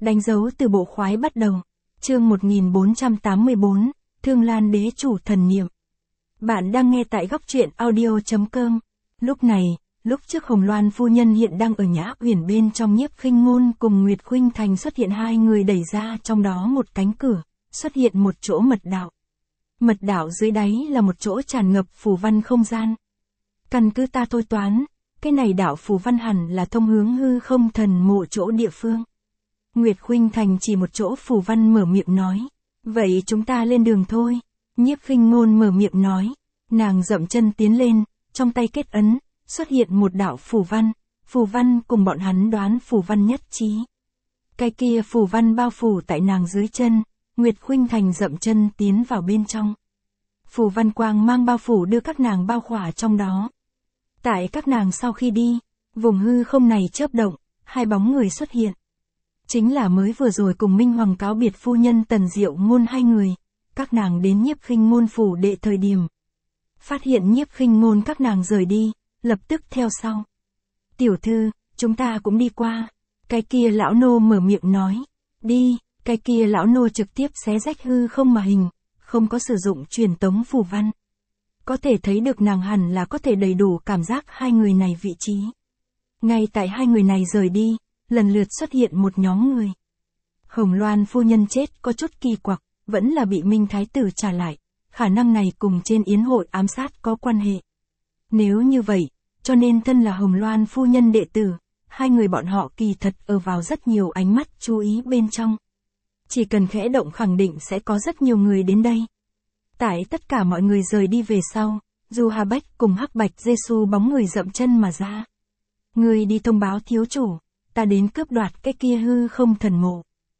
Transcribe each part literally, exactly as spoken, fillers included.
Đánh dấu từ bộ khoái bắt đầu. Chương một nghìn bốn trăm tám mươi tư, Thương Lan Đế Chủ Thần Niệm. Bạn đang nghe tại góc truyện audio chấm com. Lúc này, lúc trước Hồng Loan phu nhân hiện đang ở Nhã Uyển bên trong Nhiếp Khinh Ngôn cùng Nguyệt Khuynh Thành xuất hiện hai người đẩy ra trong đó một cánh cửa, xuất hiện một chỗ mật đạo. Mật đạo dưới đáy là một chỗ tràn ngập phù văn không gian. Căn cứ ta thôi toán, cái này đạo phù văn hẳn là thông hướng hư không thần mộ chỗ địa phương. Nguyệt Khuynh Thành chỉ một chỗ phù văn mở miệng nói. Vậy chúng ta lên đường thôi. Nhiếp Khinh Ngôn mở miệng nói. Nàng dậm chân tiến lên, trong tay kết ấn, xuất hiện một đạo phù văn. Phù văn cùng bọn hắn đoán phù văn nhất trí. Cái kia phù văn bao phủ tại nàng dưới chân. Nguyệt Khuynh Thành dậm chân tiến vào bên trong. Phù văn quang mang bao phủ đưa các nàng bao khỏa trong đó. Tại các nàng sau khi đi, vùng hư không này chớp động, hai bóng người xuất hiện. Chính là mới vừa rồi cùng Minh Hoàng cáo biệt phu nhân Tần Diệu Ngôn hai người, các nàng đến Nhiếp Khinh Ngôn phủ đệ thời điểm. Phát hiện Nhiếp Khinh Ngôn các nàng rời đi, lập tức theo sau. Tiểu thư, chúng ta cũng đi qua. Cái kia lão nô mở miệng nói. Đi, cái kia lão nô trực tiếp xé rách hư không mà hình, không có sử dụng truyền tống phù văn. Có thể thấy được nàng hẳn là có thể đầy đủ cảm giác hai người này vị trí. Ngay tại hai người này rời đi, lần lượt xuất hiện một nhóm người. Hồng Loan phu nhân chết có chút kỳ quặc, vẫn là bị Minh Thái tử trả lại. Khả năng này cùng trên yến hội ám sát có quan hệ. Nếu như vậy, cho nên thân là Hồng Loan phu nhân đệ tử, hai người bọn họ kỳ thật ở vào rất nhiều ánh mắt chú ý bên trong. Chỉ cần khẽ động khẳng định sẽ có rất nhiều người đến đây. Tại tất cả mọi người rời đi về sau, Du Hà Bách cùng Hắc Bạch Giê-xu bóng người dậm chân mà ra. Người đi thông báo thiếu chủ, ta đến cướp đoạt cái kia hư không thần mộ.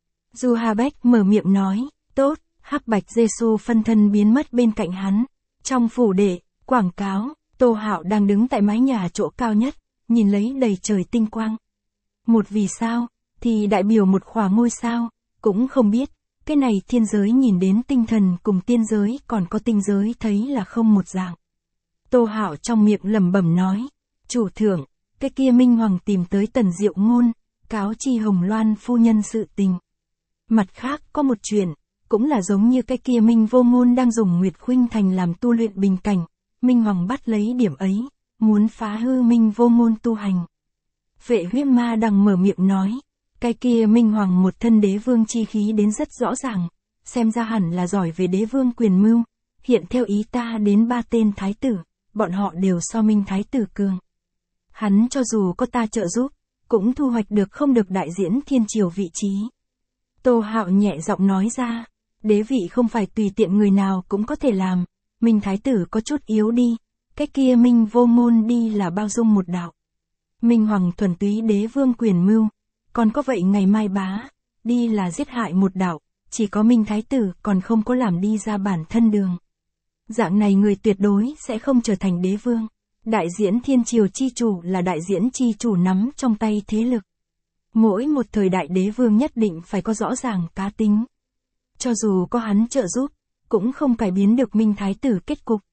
Du Hà Bách mở miệng nói, tốt. Hắc Bạch Giê-xu phân thân biến mất bên cạnh hắn. Trong phủ đệ, quảng cáo, Tô Hạo đang đứng tại mái nhà chỗ cao nhất, nhìn lấy đầy trời tinh quang. Một vì sao, thì đại biểu một khỏa ngôi sao, cũng không biết, cái này thiên giới nhìn đến tinh thần cùng tiên giới còn có tinh giới thấy là không một dạng. Tô Hạo trong miệng lẩm bẩm nói, chủ thượng, cái kia Minh Hoàng tìm tới Tần Diệu Ngôn, cáo chi Hồng Loan phu nhân sự tình. Mặt khác có một chuyện, cũng là giống như cái kia Minh Vô Ngôn đang dùng Nguyệt Khuynh Thành làm tu luyện bình cảnh, Minh Hoàng bắt lấy điểm ấy, muốn phá hư Minh Vô Ngôn tu hành. Vệ Huyết Ma đằng mở miệng nói, cái kia Minh Hoàng một thân đế vương chi khí đến rất rõ ràng, xem ra hẳn là giỏi về đế vương quyền mưu, hiện theo ý ta đến ba tên thái tử, bọn họ đều so Minh Thái tử cường. Hắn cho dù có ta trợ giúp, cũng thu hoạch được không được đại diễn thiên triều vị trí. Tô Hạo nhẹ giọng nói ra. Đế vị không phải tùy tiện người nào cũng có thể làm, Minh Thái tử có chút yếu đi, cái kia Minh Vô Ngôn đi là bao dung một đạo. Minh Hoàng thuần túy đế vương quyền mưu, còn có vậy ngày mai bá, đi là giết hại một đạo, chỉ có Minh Thái tử còn không có làm đi ra bản thân đường. Dạng này người tuyệt đối sẽ không trở thành đế vương. Đại diễn thiên triều chi chủ là đại diễn chi chủ nắm trong tay thế lực. Mỗi một thời đại đế vương nhất định phải có rõ ràng cá tính. Cho dù có hắn trợ giúp, cũng không cải biến được Minh Thái tử kết cục.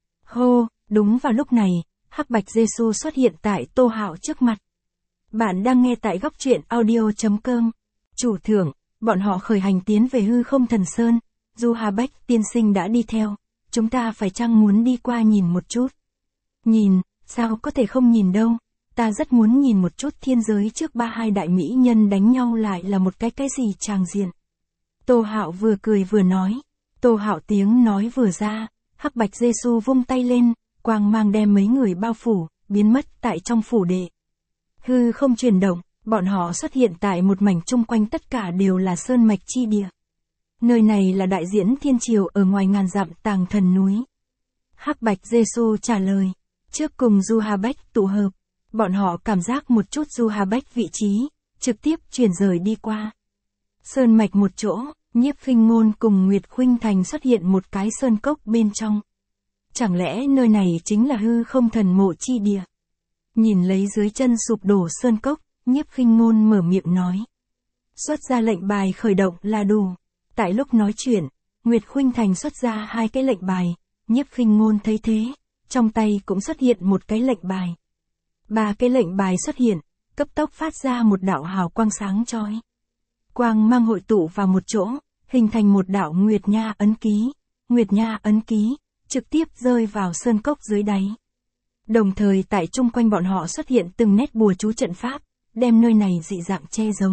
Hô, đúng vào lúc này, Hắc Bạch Giê-xu xuất hiện tại Tô Hạo trước mặt. Bạn đang nghe tại góc truyện audio chấm com. Chủ thượng, bọn họ khởi hành tiến về hư không thần sơn, Du Hà Bách tiên sinh đã đi theo, chúng ta phải chăng muốn đi qua nhìn một chút? Nhìn, sao có thể không nhìn đâu, ta rất muốn nhìn một chút thiên giới trước ba hai đại mỹ nhân đánh nhau lại là một cái cái gì tràng diện. Tô Hạo vừa cười vừa nói. Tô Hạo tiếng nói vừa ra, Hắc Bạch Giê-xu vung tay lên, quang mang đem mấy người bao phủ, biến mất tại trong phủ đệ. Hư không chuyển động, bọn họ xuất hiện tại một mảnh chung quanh tất cả đều là sơn mạch chi địa. Nơi này là đại diễn thiên triều ở ngoài ngàn dặm Tàng Thần núi. Hắc Bạch Giê-xu trả lời, trước cùng Du Hà Bách tụ hợp, bọn họ cảm giác một chút Du Hà Bách vị trí, trực tiếp chuyển rời đi qua. Sơn mạch một chỗ, Nhiếp Khinh Ngôn cùng Nguyệt Khuynh Thành xuất hiện một cái sơn cốc bên trong. Chẳng lẽ nơi này chính là hư không thần mộ chi địa? Nhìn lấy dưới chân sụp đổ sơn cốc, Nhiếp Khinh Ngôn mở miệng nói. Xuất ra lệnh bài khởi động là đủ. Tại lúc nói chuyện, Nguyệt Khuynh Thành xuất ra hai cái lệnh bài, Nhiếp Khinh Ngôn thấy thế, trong tay cũng xuất hiện một cái lệnh bài. Ba cái lệnh bài xuất hiện, cấp tốc phát ra một đạo hào quang sáng chói. quang mang hội tụ vào một chỗ, hình thành một đạo Nguyệt Nha ấn ký. Nguyệt Nha ấn ký, trực tiếp rơi vào sơn cốc dưới đáy. Đồng thời tại chung quanh bọn họ xuất hiện từng nét bùa chú trận pháp, đem nơi này dị dạng che giấu.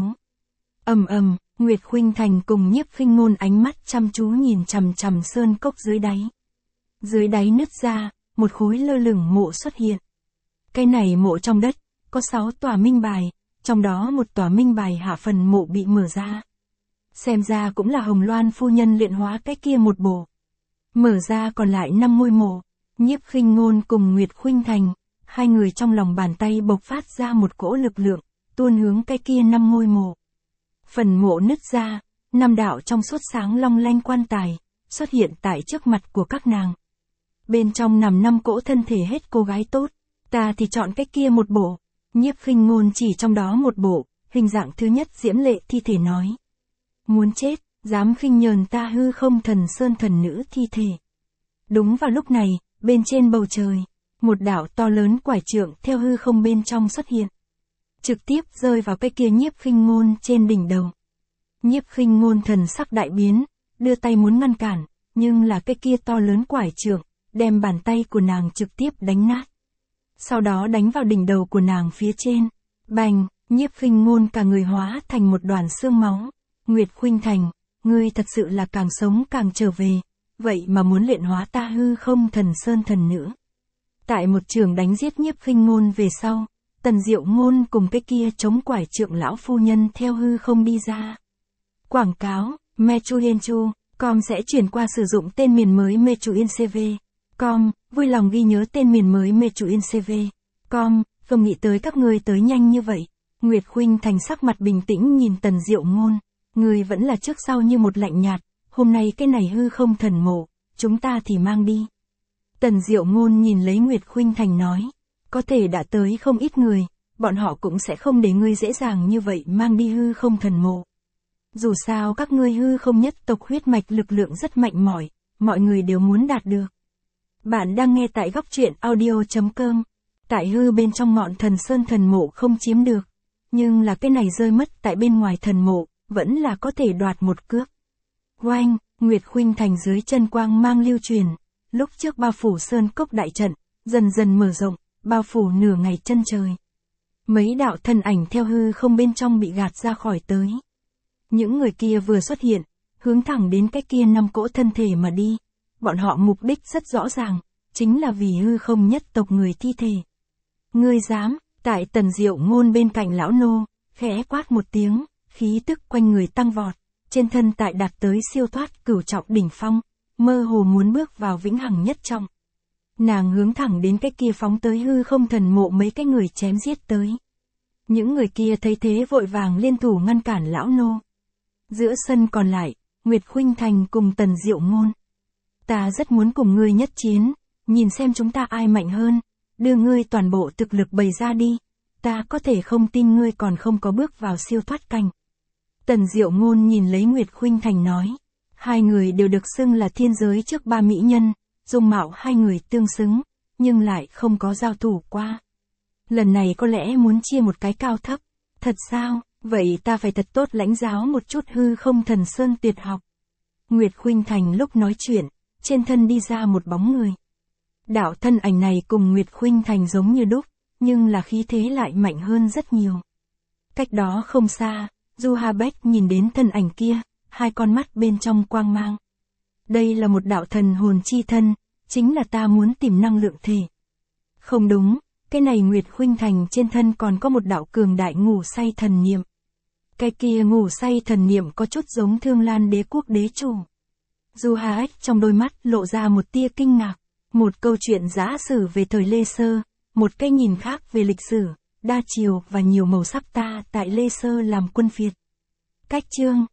Ầm ầm, Nguyệt Khuynh Thành cùng Nhiếp Khinh Ngôn ánh mắt chăm chú nhìn chằm chằm sơn cốc dưới đáy. Dưới đáy nứt ra, một khối lơ lửng mộ xuất hiện. Cái này mộ trong đất, có sáu tòa minh bài, trong đó một tòa minh bài hạ phần mộ bị mở ra. Xem ra cũng là Hồng Loan phu nhân luyện hóa cái kia một bộ. Mở ra còn lại năm ngôi mộ, Nhiếp Khinh Ngôn cùng Nguyệt Khuynh Thành, hai người trong lòng bàn tay bộc phát ra một cỗ lực lượng, tuôn hướng cái kia năm ngôi mộ. Phần mộ nứt ra, năm đạo trong suốt sáng long lanh quan tài, xuất hiện tại trước mặt của các nàng. Bên trong nằm năm cỗ thân thể hết cô gái tốt, ta thì chọn cái kia một bộ. Nhiếp Khinh Ngôn chỉ trong đó một bộ, hình dạng thứ nhất diễm lệ thi thể nói. Muốn chết, dám khinh nhờn ta hư không thần sơn thần nữ thi thể. Đúng vào lúc này, bên trên bầu trời, một đạo to lớn quải trượng theo hư không bên trong xuất hiện. Trực tiếp rơi vào cái kia Nhiếp Khinh Ngôn trên đỉnh đầu. Nhiếp Khinh Ngôn thần sắc đại biến, đưa tay muốn ngăn cản, nhưng là cái kia to lớn quải trượng, đem bàn tay của nàng trực tiếp đánh nát. Sau đó đánh vào đỉnh đầu của nàng phía trên. Bành, Nhiếp Khinh Ngôn cả người hóa thành một đoàn xương máu. Nguyệt Khuynh Thành, ngươi thật sự là càng sống càng trở về, vậy mà muốn luyện hóa ta hư không thần sơn thần nữ. Tại một trường đánh giết Nhiếp Khinh Ngôn về sau, Tần Diệu Ngôn cùng cái kia chống quải trượng lão phu nhân theo hư không đi ra. Quảng cáo, Mechuyenchu, com sẽ chuyển qua sử dụng tên miền mới Mechuincv. Com, vui lòng ghi nhớ tên miền mới Mechuincv. Com, không nghĩ tới các ngươi tới nhanh như vậy. Nguyệt Khuynh Thành sắc mặt bình tĩnh nhìn Tần Diệu Ngôn. Người vẫn là trước sau như một lạnh nhạt, hôm nay cái này hư không thần mộ, chúng ta thì mang đi. Tần Diệu Ngôn nhìn lấy Nguyệt Khuynh Thành nói, có thể đã tới không ít người, bọn họ cũng sẽ không để ngươi dễ dàng như vậy mang đi hư không thần mộ. Dù sao các ngươi hư không nhất tộc huyết mạch lực lượng rất mạnh mỏi, mọi người đều muốn đạt được. Bạn đang nghe tại góc truyện audio chấm com, tại hư bên trong ngọn thần sơn thần mộ không chiếm được, nhưng là cái này rơi mất tại bên ngoài thần mộ, vẫn là có thể đoạt một cước. Oanh, Nguyệt Khuynh Thành dưới chân quang mang lưu truyền, lúc trước bao phủ sơn cốc đại trận, dần dần mở rộng, bao phủ nửa ngày chân trời. Mấy đạo thân ảnh theo hư không bên trong bị gạt ra khỏi tới. Những người kia vừa xuất hiện, hướng thẳng đến cái kia năm cỗ thân thể mà đi. Bọn họ mục đích rất rõ ràng, chính là vì hư không nhất tộc người thi thể. Ngươi dám, tại Tần Diệu Ngôn bên cạnh lão nô, khẽ quát một tiếng, khí tức quanh người tăng vọt, trên thân tại đạt tới siêu thoát cửu trọng đỉnh phong, mơ hồ muốn bước vào vĩnh hằng nhất trọng. Nàng hướng thẳng đến cái kia phóng tới hư không thần mộ mấy cái người chém giết tới. Những người kia thấy thế vội vàng liên thủ ngăn cản lão nô. Giữa sân còn lại, Nguyệt Khuynh Thành cùng Tần Diệu Ngôn. Ta rất muốn cùng ngươi nhất chiến, nhìn xem chúng ta ai mạnh hơn, đưa ngươi toàn bộ thực lực bày ra đi, ta có thể không tin ngươi còn không có bước vào siêu thoát cảnh. Tần Diệu Ngôn nhìn lấy Nguyệt Khuynh Thành nói, hai người đều được xưng là thiên giới trước ba mỹ nhân, dung mạo hai người tương xứng, nhưng lại không có giao thủ qua. Lần này có lẽ muốn chia một cái cao thấp, thật sao, vậy ta phải thật tốt lãnh giáo một chút hư không thần sơn tuyệt học. Nguyệt Khuynh Thành lúc nói chuyện, trên thân đi ra một bóng người. Đạo thân ảnh này cùng Nguyệt Khuynh Thành giống như đúc, nhưng là khí thế lại mạnh hơn rất nhiều. Cách đó không xa, Du Ha Bách nhìn đến thân ảnh kia, hai con mắt bên trong quang mang. Đây là một đạo thần hồn chi thân, chính là ta muốn tìm năng lượng thể. Không đúng, cái này Nguyệt Khuynh Thành trên thân còn có một đạo cường đại ngủ say thần niệm. Cái kia ngủ say thần niệm có chút giống Thương Lan đế quốc đế chủ. Du Ha Bách trong đôi mắt lộ ra một tia kinh ngạc, một câu chuyện giả sử về thời Lê Sơ, một cái nhìn khác về lịch sử, đa chiều và nhiều màu sắc ta tại Lê Sơ làm quân phiệt. Cách chương